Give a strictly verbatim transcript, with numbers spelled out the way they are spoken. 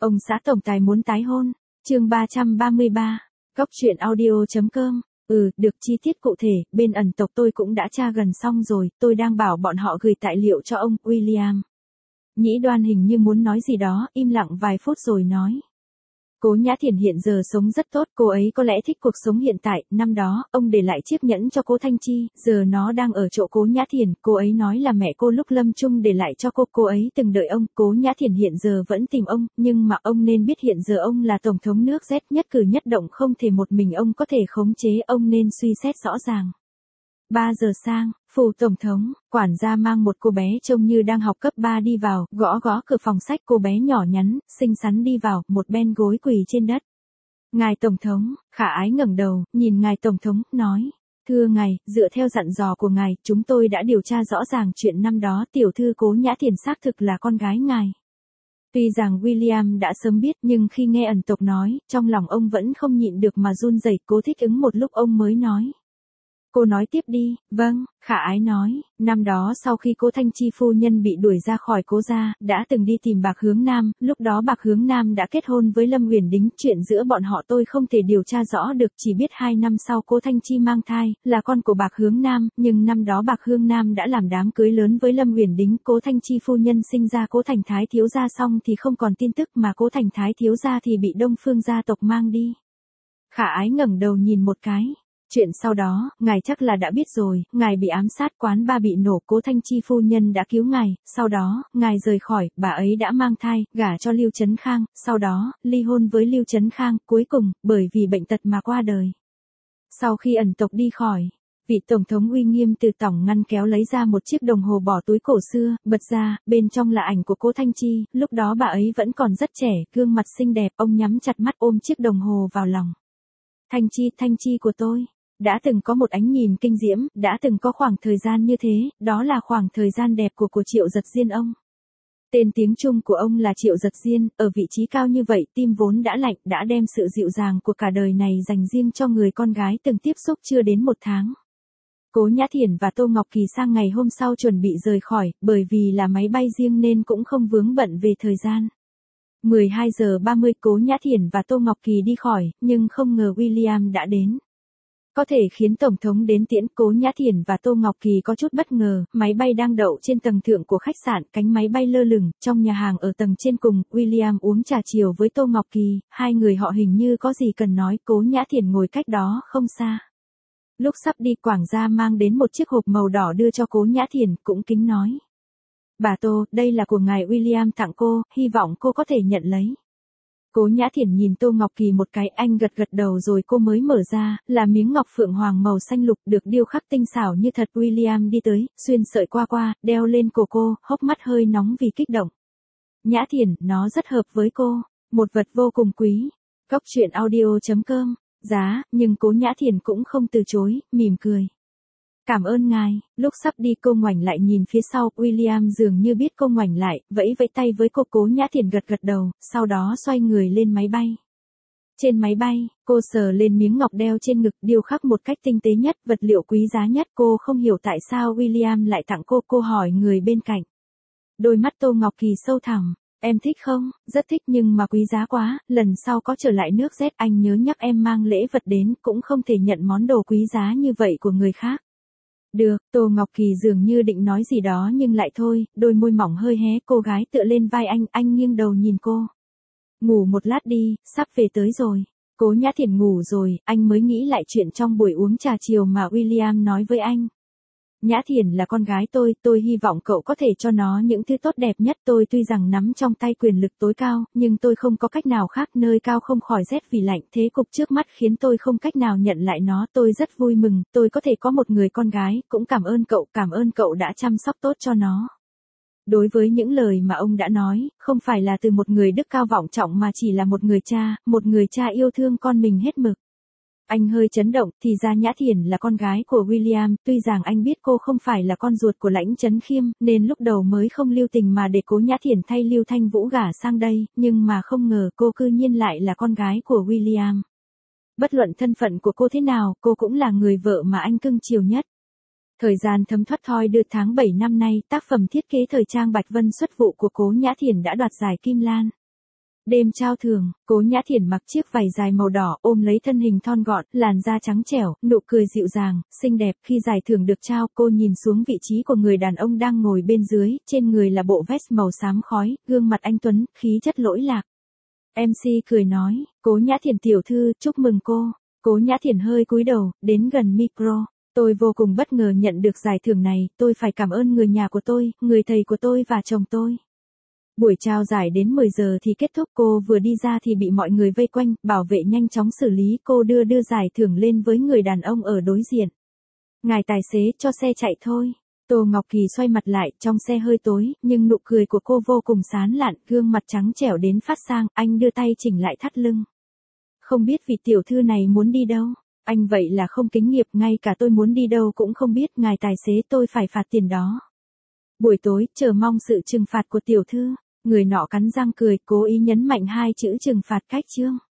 Ông xã tổng tài muốn tái hôn. Chương ba trăm ba mươi ba. Cóc truyện audio chấm com. Ừ, được, chi tiết cụ thể, bên ẩn tộc tôi cũng đã tra gần xong rồi, tôi đang bảo bọn họ gửi tài liệu cho ông, William. Nhĩ Đoan hình như muốn nói gì đó, im lặng vài phút rồi nói. Cố Nhã Thiển hiện giờ sống rất tốt, cô ấy có lẽ thích cuộc sống hiện tại, năm đó, ông để lại chiếc nhẫn cho cô Thanh Chi, giờ nó đang ở chỗ Cố Nhã Thiển, cô ấy nói là mẹ cô lúc lâm chung để lại cho cô, cô ấy từng đợi ông, Cố Nhã Thiển hiện giờ vẫn tìm ông, nhưng mà ông nên biết hiện giờ ông là tổng thống nước Z, nhất cử nhất động không thể một mình ông có thể khống chế, ông nên suy xét rõ ràng. ba giờ sang, phủ tổng thống, quản gia mang một cô bé trông như đang học cấp ba đi vào, gõ gõ cửa phòng sách, cô bé nhỏ nhắn, xinh xắn đi vào, một bên gối quỳ trên đất. Ngài tổng thống, Khả Ái ngẩng đầu, nhìn ngài tổng thống, nói, thưa ngài, dựa theo dặn dò của ngài, chúng tôi đã điều tra rõ ràng chuyện năm đó, tiểu thư Cố Nhã Thiển xác thực là con gái ngài. Tuy rằng William đã sớm biết, nhưng khi nghe ẩn tộc nói, trong lòng ông vẫn không nhịn được mà run rẩy, cố thích ứng một lúc ông mới nói. Cô nói tiếp đi. Vâng, Khả Ái nói, năm đó sau khi cô Thanh Chi phu nhân bị đuổi ra khỏi Cố gia, đã từng đi tìm Bạc Hướng Nam, lúc đó Bạc Hướng Nam đã kết hôn với Lâm Uyển Đính, chuyện giữa bọn họ tôi không thể điều tra rõ được, chỉ biết hai năm sau cô Thanh Chi mang thai, là con của Bạc Hướng Nam, nhưng năm đó Bạc Hướng Nam đã làm đám cưới lớn với Lâm Uyển Đính, Cố Thanh Chi phu nhân sinh ra Cố Thành Thái thiếu gia xong thì không còn tin tức, mà Cố Thành Thái thiếu gia thì bị Đông Phương gia tộc mang đi. Khả Ái ngẩng đầu nhìn một cái. Chuyện sau đó, ngài chắc là đã biết rồi, ngài bị ám sát, quán ba bị nổ, Cố Thanh Chi phu nhân đã cứu ngài, sau đó, ngài rời khỏi, bà ấy đã mang thai, gả cho Lưu Trấn Khang, sau đó, ly hôn với Lưu Trấn Khang, cuối cùng, bởi vì bệnh tật mà qua đời. Sau khi ẩn tộc đi khỏi, vị tổng thống uy nghiêm từ tỏng ngăn kéo lấy ra một chiếc đồng hồ bỏ túi cổ xưa, bật ra, bên trong là ảnh của Cố Thanh Chi, lúc đó bà ấy vẫn còn rất trẻ, gương mặt xinh đẹp, ông nhắm chặt mắt ôm chiếc đồng hồ vào lòng. Thanh Chi, Thanh Chi của tôi. Đã từng có một ánh nhìn kinh diễm, đã từng có khoảng thời gian như thế, đó là khoảng thời gian đẹp của của Triệu Giật Diên ông. Tên tiếng Trung của ông là Triệu Giật Diên, ở vị trí cao như vậy, tim vốn đã lạnh, đã đem sự dịu dàng của cả đời này dành riêng cho người con gái từng tiếp xúc chưa đến một tháng. Cố Nhã Thiển và Tô Ngọc Kỳ sang ngày hôm sau chuẩn bị rời khỏi, bởi vì là máy bay riêng nên cũng không vướng bận về thời gian. mười hai giờ ba mươi Cố Nhã Thiển và Tô Ngọc Kỳ đi khỏi, nhưng không ngờ William đã đến. Có thể khiến Tổng thống đến tiễn, Cố Nhã Thiển và Tô Ngọc Kỳ có chút bất ngờ, máy bay đang đậu trên tầng thượng của khách sạn, cánh máy bay lơ lửng, trong nhà hàng ở tầng trên cùng, William uống trà chiều với Tô Ngọc Kỳ, hai người họ hình như có gì cần nói, Cố Nhã Thiển ngồi cách đó không xa. Lúc sắp đi, quản gia mang đến một chiếc hộp màu đỏ đưa cho Cố Nhã Thiển, cũng kính nói. Bà Tô, đây là của ngài William tặng cô, hy vọng cô có thể nhận lấy. Cố Nhã Thiển nhìn Tô Ngọc Kỳ một cái, anh gật gật đầu rồi cô mới mở ra, là miếng ngọc phượng hoàng màu xanh lục được điêu khắc tinh xảo như thật. William đi tới, xuyên sợi qua qua, đeo lên cổ cô, hốc mắt hơi nóng vì kích động. Nhã Thiển, nó rất hợp với cô, một vật vô cùng quý. Cóc truyện audio chấm com, giá, nhưng Cố Nhã Thiển cũng không từ chối, mỉm cười. Cảm ơn ngài, lúc sắp đi cô ngoảnh lại nhìn phía sau, William dường như biết cô ngoảnh lại, vẫy vẫy tay với cô. Cố Nhã Thiển gật gật đầu, sau đó xoay người lên máy bay. Trên máy bay, cô sờ lên miếng ngọc đeo trên ngực, điêu khắc một cách tinh tế nhất, vật liệu quý giá nhất, cô không hiểu tại sao William lại tặng cô, cô hỏi người bên cạnh. Đôi mắt Tô Ngọc Kỳ sâu thẳm, em thích không? Rất thích nhưng mà quý giá quá, lần sau có trở lại nước Z anh nhớ nhắc em mang lễ vật đến, cũng không thể nhận món đồ quý giá như vậy của người khác. Được, Tô Ngọc Kỳ dường như định nói gì đó nhưng lại thôi, đôi môi mỏng hơi hé, cô gái tựa lên vai anh, anh nghiêng đầu nhìn cô. Ngủ một lát đi, sắp về tới rồi. Cố Nhã Thiển ngủ rồi, anh mới nghĩ lại chuyện trong buổi uống trà chiều mà William nói với anh. Nhã Thiển là con gái tôi, tôi hy vọng cậu có thể cho nó những thứ tốt đẹp nhất. Tôi tuy rằng nắm trong tay quyền lực tối cao, nhưng tôi không có cách nào khác, nơi cao không khỏi rét vì lạnh, thế cục trước mắt khiến tôi không cách nào nhận lại nó. Tôi rất vui mừng, tôi có thể có một người con gái, cũng cảm ơn cậu, cảm ơn cậu đã chăm sóc tốt cho nó. Đối với những lời mà ông đã nói, không phải là từ một người đức cao vọng trọng mà chỉ là một người cha, một người cha yêu thương con mình hết mực. Anh hơi chấn động, thì ra Nhã Thiển là con gái của William, tuy rằng anh biết cô không phải là con ruột của Lãnh Chấn Khiêm, nên lúc đầu mới không lưu tình mà để Cố Nhã Thiển thay Lưu Thanh Vũ gả sang đây, nhưng mà không ngờ cô cư nhiên lại là con gái của William. Bất luận thân phận của cô thế nào, cô cũng là người vợ mà anh cưng chiều nhất. Thời gian thấm thoát thoi đưa tháng bảy năm nay, tác phẩm thiết kế thời trang Bạch Vân xuất vụ của Cố Nhã Thiển đã đoạt giải Kim Lan. Đêm trao thưởng, Cố Nhã Thiển mặc chiếc vải dài màu đỏ ôm lấy thân hình thon gọn, làn da trắng trẻo, nụ cười dịu dàng, xinh đẹp. Khi giải thưởng được trao, cô nhìn xuống vị trí của người đàn ông đang ngồi bên dưới, trên người là bộ vest màu xám khói, gương mặt anh tuấn, khí chất lỗi lạc. em xê cười nói, Cố Nhã Thiển tiểu thư, chúc mừng cô. Cố Nhã Thiển hơi cúi đầu, đến gần micro. Tôi vô cùng bất ngờ nhận được giải thưởng này, tôi phải cảm ơn người nhà của tôi, người thầy của tôi và chồng tôi. Buổi trao giải đến mười giờ thì kết thúc, cô vừa đi ra thì bị mọi người vây quanh, bảo vệ nhanh chóng xử lý, cô đưa đưa giải thưởng lên với người đàn ông ở đối diện. Ngài tài xế, cho xe chạy thôi. Tô Ngọc Kỳ xoay mặt lại, trong xe hơi tối, nhưng nụ cười của cô vô cùng sán lạn, gương mặt trắng trẻo đến phát sang, anh đưa tay chỉnh lại thắt lưng. Không biết vị tiểu thư này muốn đi đâu? Anh vậy là không kính nghiệp, ngay cả tôi muốn đi đâu cũng không biết, ngài tài xế tôi phải phạt tiền đó. Buổi tối, chờ mong sự trừng phạt của tiểu thư. Người nọ cắn răng cười, cố ý nhấn mạnh hai chữ trừng phạt cách chương.